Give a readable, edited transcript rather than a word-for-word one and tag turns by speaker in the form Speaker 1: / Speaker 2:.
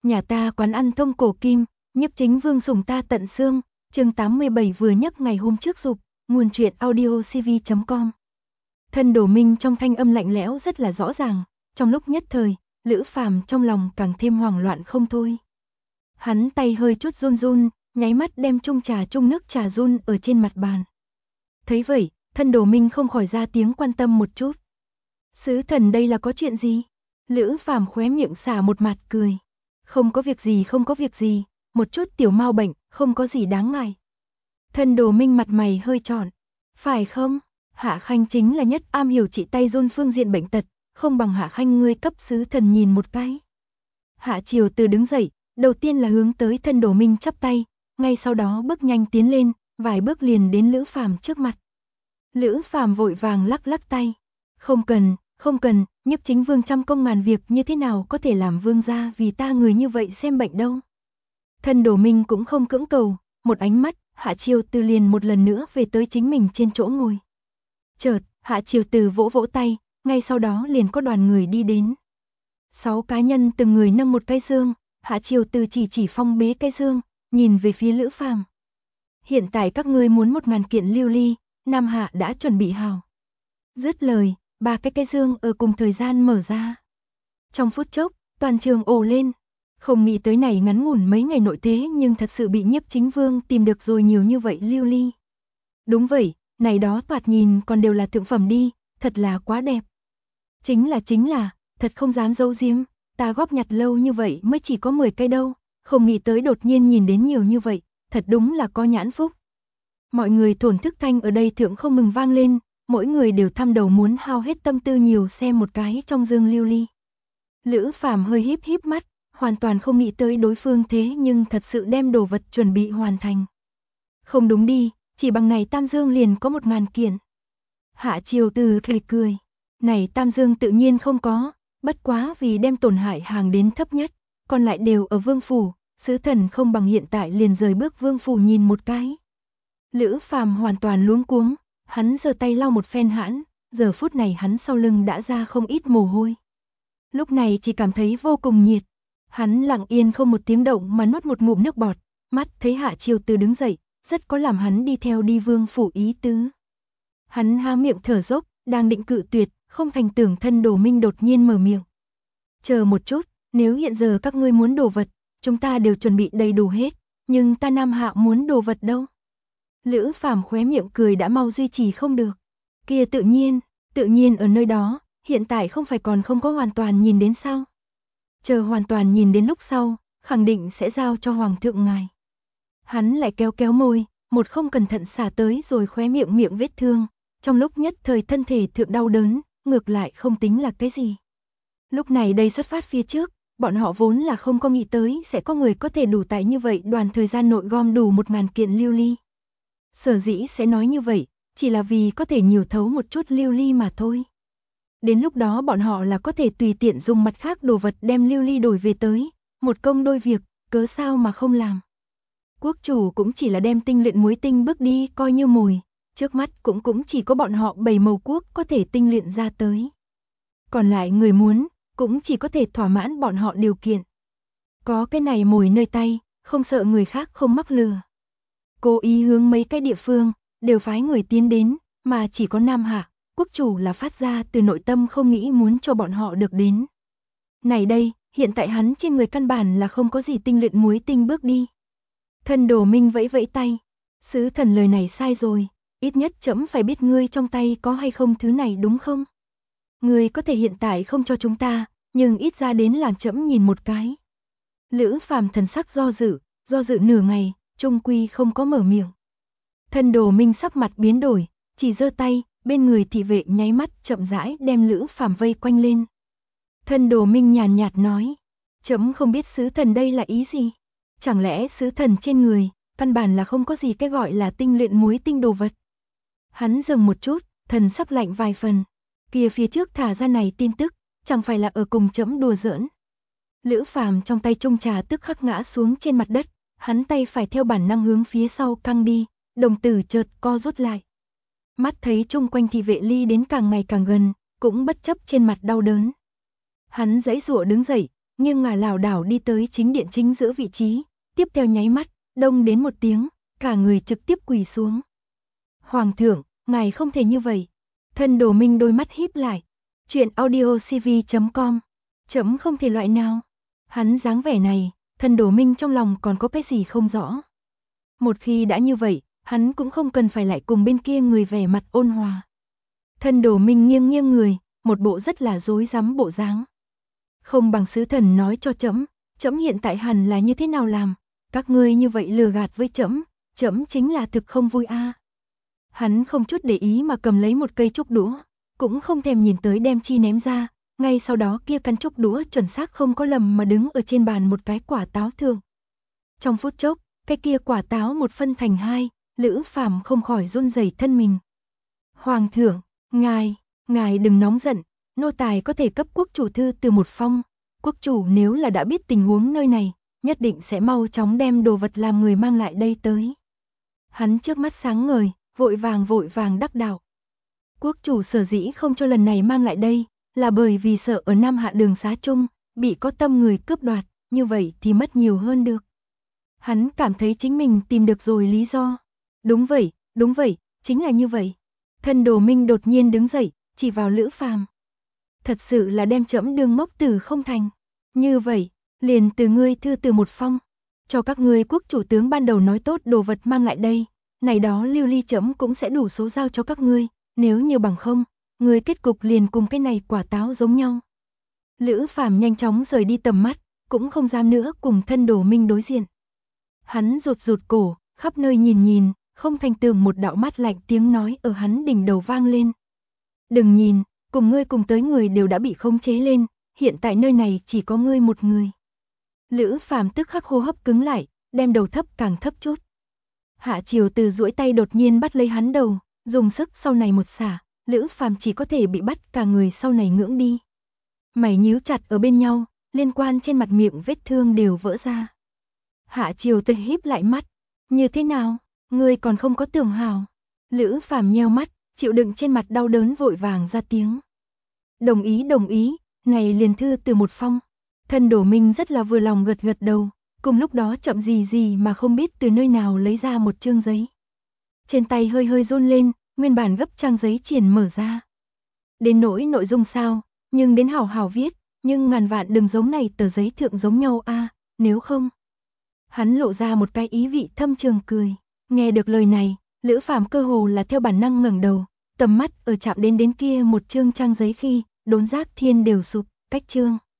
Speaker 1: Nhà ta quán ăn Thông Cổ Kim, Nhiếp Chính Vương sủng ta tận xương, chương 87 vừa nhắc ngày hôm trước dục, nguồn truyện audio cv.com. Thân Đồ Minh trong thanh âm lạnh lẽo rất là rõ ràng, trong lúc nhất thời, Lữ Phàm trong lòng càng thêm hoảng loạn không thôi. Hắn tay hơi chút run run, nháy mắt đem chung nước trà run ở trên mặt bàn. Thấy vậy, Thân Đồ Minh không khỏi ra tiếng quan tâm một chút. Sứ thần đây là có chuyện gì? Lữ Phàm khóe miệng xả một mặt cười. Không có việc gì, một chút tiểu mau bệnh, không có gì đáng ngại. Thân Đồ Minh mặt mày hơi tròn. Phải không? Hạ Khanh chính là nhất am hiểu trị tay run phương diện bệnh tật, không bằng Hạ Khanh ngươi cấp sứ thần nhìn một cái. Hạ Triều Từ đứng dậy, đầu tiên là hướng tới Thân Đồ Minh chắp tay, ngay sau đó bước nhanh tiến lên, vài bước liền đến Lữ Phàm trước mặt. Lữ Phàm vội vàng lắc lắc tay. Không cần, Nhiếp Chính Vương trăm công ngàn việc như thế nào có thể làm vương gia vì ta người như vậy xem bệnh đâu. Thân Đồ Minh cũng không cưỡng cầu, một ánh mắt, Hạ Triều Từ liền một lần nữa về tới chính mình trên chỗ ngồi. Chợt, Hạ Triều Từ vỗ vỗ tay, ngay sau đó liền có đoàn người đi đến. 6 cá nhân từng người nâng một cái dương, Hạ Triều Từ chỉ phong bế cái dương, nhìn về phía Lữ Phàm. Hiện tại các ngươi muốn 1000 kiện lưu ly, Nam Hạ đã chuẩn bị hào. Dứt lời, 3 cái dương ở cùng thời gian mở ra. Trong phút chốc, toàn trường ồ lên. Không nghĩ tới này ngắn ngủn mấy ngày nội thế nhưng thật sự bị Nhiếp Chính Vương tìm được rồi nhiều như vậy lưu ly. Đúng vậy, này đó toạt nhìn còn đều là thượng phẩm đi, thật là quá đẹp. Chính là, thật không dám giấu giếm, ta góp nhặt lâu như vậy mới chỉ có 10 cái đâu, không nghĩ tới đột nhiên nhìn đến nhiều như vậy, thật đúng là có nhãn phúc. Mọi người thổn thức thanh ở đây thượng không ngừng vang lên, mỗi người đều thăm đầu muốn hao hết tâm tư nhiều xem một cái trong dương lưu ly. Lữ Phàm hơi híp mắt, hoàn toàn không nghĩ tới đối phương thế nhưng thật sự đem đồ vật chuẩn bị hoàn thành. Không đúng đi, chỉ bằng này tam dương liền có 1000 kiện. Hạ Triều Từ cười. Này tam dương tự nhiên không có, bất quá vì đem tổn hại hàng đến thấp nhất, còn lại đều ở vương phủ, sứ thần không bằng hiện tại liền rời bước vương phủ nhìn một cái. Lữ Phàm hoàn toàn luống cuống, hắn giơ tay lau một phen hãn, giờ phút này hắn sau lưng đã ra không ít mồ hôi. Lúc này chỉ cảm thấy vô cùng nhiệt, hắn lặng yên không một tiếng động mà nuốt một ngụm nước bọt, mắt thấy Hạ Triều Từ đứng dậy, rất có làm hắn đi theo đi vương phủ ý tứ. Hắn há miệng thở dốc, đang định cự tuyệt, không thành tưởng Thân Đồ Minh đột nhiên mở miệng. Chờ một chút, nếu hiện giờ các ngươi muốn đồ vật, chúng ta đều chuẩn bị đầy đủ hết, nhưng ta Nam Hạ muốn đồ vật đâu? Lữ Phàm khóe miệng cười đã mau duy trì không được. Kia tự nhiên ở nơi đó, hiện tại không phải còn không có hoàn toàn nhìn đến sao? Chờ hoàn toàn nhìn đến lúc sau, khẳng định sẽ giao cho Hoàng thượng ngài. Hắn lại kéo môi, một không cẩn thận xả tới rồi khóe miệng vết thương, trong lúc nhất thời thân thể thượng đau đớn, ngược lại không tính là cái gì. Lúc này đây xuất phát phía trước, bọn họ vốn là không có nghĩ tới sẽ có người có thể đủ tại như vậy đoàn thời gian nội gom đủ 1000 kiện lưu ly. Sở dĩ sẽ nói như vậy, chỉ là vì có thể nhiều thấu một chút lưu ly mà thôi. Đến lúc đó bọn họ là có thể tùy tiện dùng mặt khác đồ vật đem lưu ly đổi về tới, một công đôi việc, cớ sao mà không làm. Quốc chủ cũng chỉ là đem tinh luyện muối tinh bước đi coi như mồi, trước mắt cũng chỉ có bọn họ 7 màu quốc có thể tinh luyện ra tới. Còn lại người muốn, cũng chỉ có thể thỏa mãn bọn họ điều kiện. Có cái này mồi nơi tay, không sợ người khác không mắc lừa. Cố ý hướng mấy cái địa phương, đều phái người tiến đến, mà chỉ có Nam Hạ, quốc chủ là phát ra từ nội tâm không nghĩ muốn cho bọn họ được đến. Này đây, hiện tại hắn trên người căn bản là không có gì tinh luyện muối tinh bước đi. Thân Đồ Minh vẫy tay, sứ thần lời này sai rồi, ít nhất trẫm phải biết ngươi trong tay có hay không thứ này đúng không? Ngươi có thể hiện tại không cho chúng ta, nhưng ít ra đến làm trẫm nhìn một cái. Lữ Phàm thần sắc do dự nửa ngày, trung quy không có mở miệng. Thân Đồ Minh sắc mặt biến đổi, chỉ giơ tay, bên người thị vệ nháy mắt chậm rãi đem Lữ Phàm vây quanh lên. Thân Đồ Minh nhàn nhạt nói, trẫm không biết sứ thần đây là ý gì. Chẳng lẽ sứ thần trên người, căn bản là không có gì cái gọi là tinh luyện muối tinh đồ vật. Hắn dừng một chút, thần sắc lạnh vài phần. Kia phía trước thả ra này tin tức, chẳng phải là ở cùng trẫm đùa giỡn. Lữ Phàm trong tay chung trà tức khắc ngã xuống trên mặt đất, hắn tay phải theo bản năng hướng phía sau căng đi, đồng tử chợt co rút lại. Mắt thấy chung quanh thị vệ ly đến càng ngày càng gần, cũng bất chấp trên mặt đau đớn. Hắn giãy giụa đứng dậy, nghiêng ngả lảo đảo đi tới chính điện chính giữa vị trí, tiếp theo nháy mắt, đông đến một tiếng, cả người trực tiếp quỳ xuống. Hoàng thượng, ngài không thể như vậy. Thân Đồ Minh đôi mắt híp lại. Chuyện audiocv.com. Trẫm không thể loại nào. Hắn dáng vẻ này, Thân Đồ Minh trong lòng còn có cái gì không rõ. Một khi đã như vậy, hắn cũng không cần phải lại cùng bên kia người vẻ mặt ôn hòa. Thân Đồ Minh nghiêng nghiêng người, một bộ rất là rối rắm bộ dáng. Không bằng sứ thần nói cho trẫm, trẫm hiện tại hẳn là như thế nào làm, các ngươi như vậy lừa gạt với trẫm, trẫm chính là thực không vui a. Hắn không chút để ý mà cầm lấy một cây trúc đũa, cũng không thèm nhìn tới đem chi ném ra, ngay sau đó kia căn trúc đũa chuẩn xác không có lầm mà đứng ở trên bàn một cái quả táo thường. Trong phút chốc, cái kia quả táo một phân thành hai, Lữ Phàm không khỏi run rẩy thân mình. Hoàng thượng, ngài đừng nóng giận, nô tài có thể cấp quốc chủ thư từ một phong, quốc chủ nếu là đã biết tình huống nơi này, nhất định sẽ mau chóng đem đồ vật làm người mang lại đây tới. Hắn trước mắt sáng ngời, vội vàng đắc đạo. Quốc chủ sở dĩ không cho lần này mang lại đây, là bởi vì sợ ở Nam Hạ đường xá chung, bị có tâm người cướp đoạt, như vậy thì mất nhiều hơn được. Hắn cảm thấy chính mình tìm được rồi lý do. Đúng vậy, chính là như vậy. Thân Đồ Minh đột nhiên đứng dậy, chỉ vào Lữ Phàm. Thật sự là đem trẫm đương mốc tử không thành. Như vậy, liền từ ngươi thư từ một phong, cho các ngươi quốc chủ tướng ban đầu nói tốt đồ vật mang lại đây, này đó lưu ly trẫm cũng sẽ đủ số giao cho các ngươi, nếu như bằng không, ngươi kết cục liền cùng cái này quả táo giống nhau. Lữ Phàm nhanh chóng rời đi tầm mắt, cũng không dám nữa cùng Thân Đồ Minh đối diện. Hắn rụt cổ, khắp nơi nhìn, không thành tường một đạo mát lạnh tiếng nói ở hắn đỉnh đầu vang lên. Đừng nhìn, cùng ngươi cùng tới người đều đã bị khống chế lên, hiện tại nơi này chỉ có ngươi một người. Lữ Phàm tức khắc hô hấp cứng lại, đem đầu thấp càng thấp chút. Hạ Triều Từ duỗi tay đột nhiên bắt lấy hắn đầu, dùng sức sau này một xả, Lữ Phàm chỉ có thể bị bắt cả người sau này ngưỡng đi. Mày nhíu chặt ở bên nhau, liên quan trên mặt miệng vết thương đều vỡ ra. Hạ Triều Từ híp lại mắt, như thế nào, ngươi còn không có tưởng hào. Lữ Phàm nheo mắt, chịu đựng trên mặt đau đớn vội vàng ra tiếng. Đồng ý, này liền thư từ một phong. Thân Đồ Minh rất là vừa lòng gật đầu, cùng lúc đó chậm gì mà không biết từ nơi nào lấy ra một chương giấy. Trên tay hơi run lên, nguyên bản gấp trang giấy triển mở ra. Đến nỗi nội dung sao, nhưng đến hảo viết, nhưng ngàn vạn đừng giống này tờ giấy thượng giống nhau a, nếu không. Hắn lộ ra một cái ý vị thâm trường cười, nghe được lời này, Lữ Phàm cơ hồ là theo bản năng ngẩng đầu, tầm mắt ở chạm đến kia một chương trang giấy khi, đốn giác thiên đều sụp, cách chương.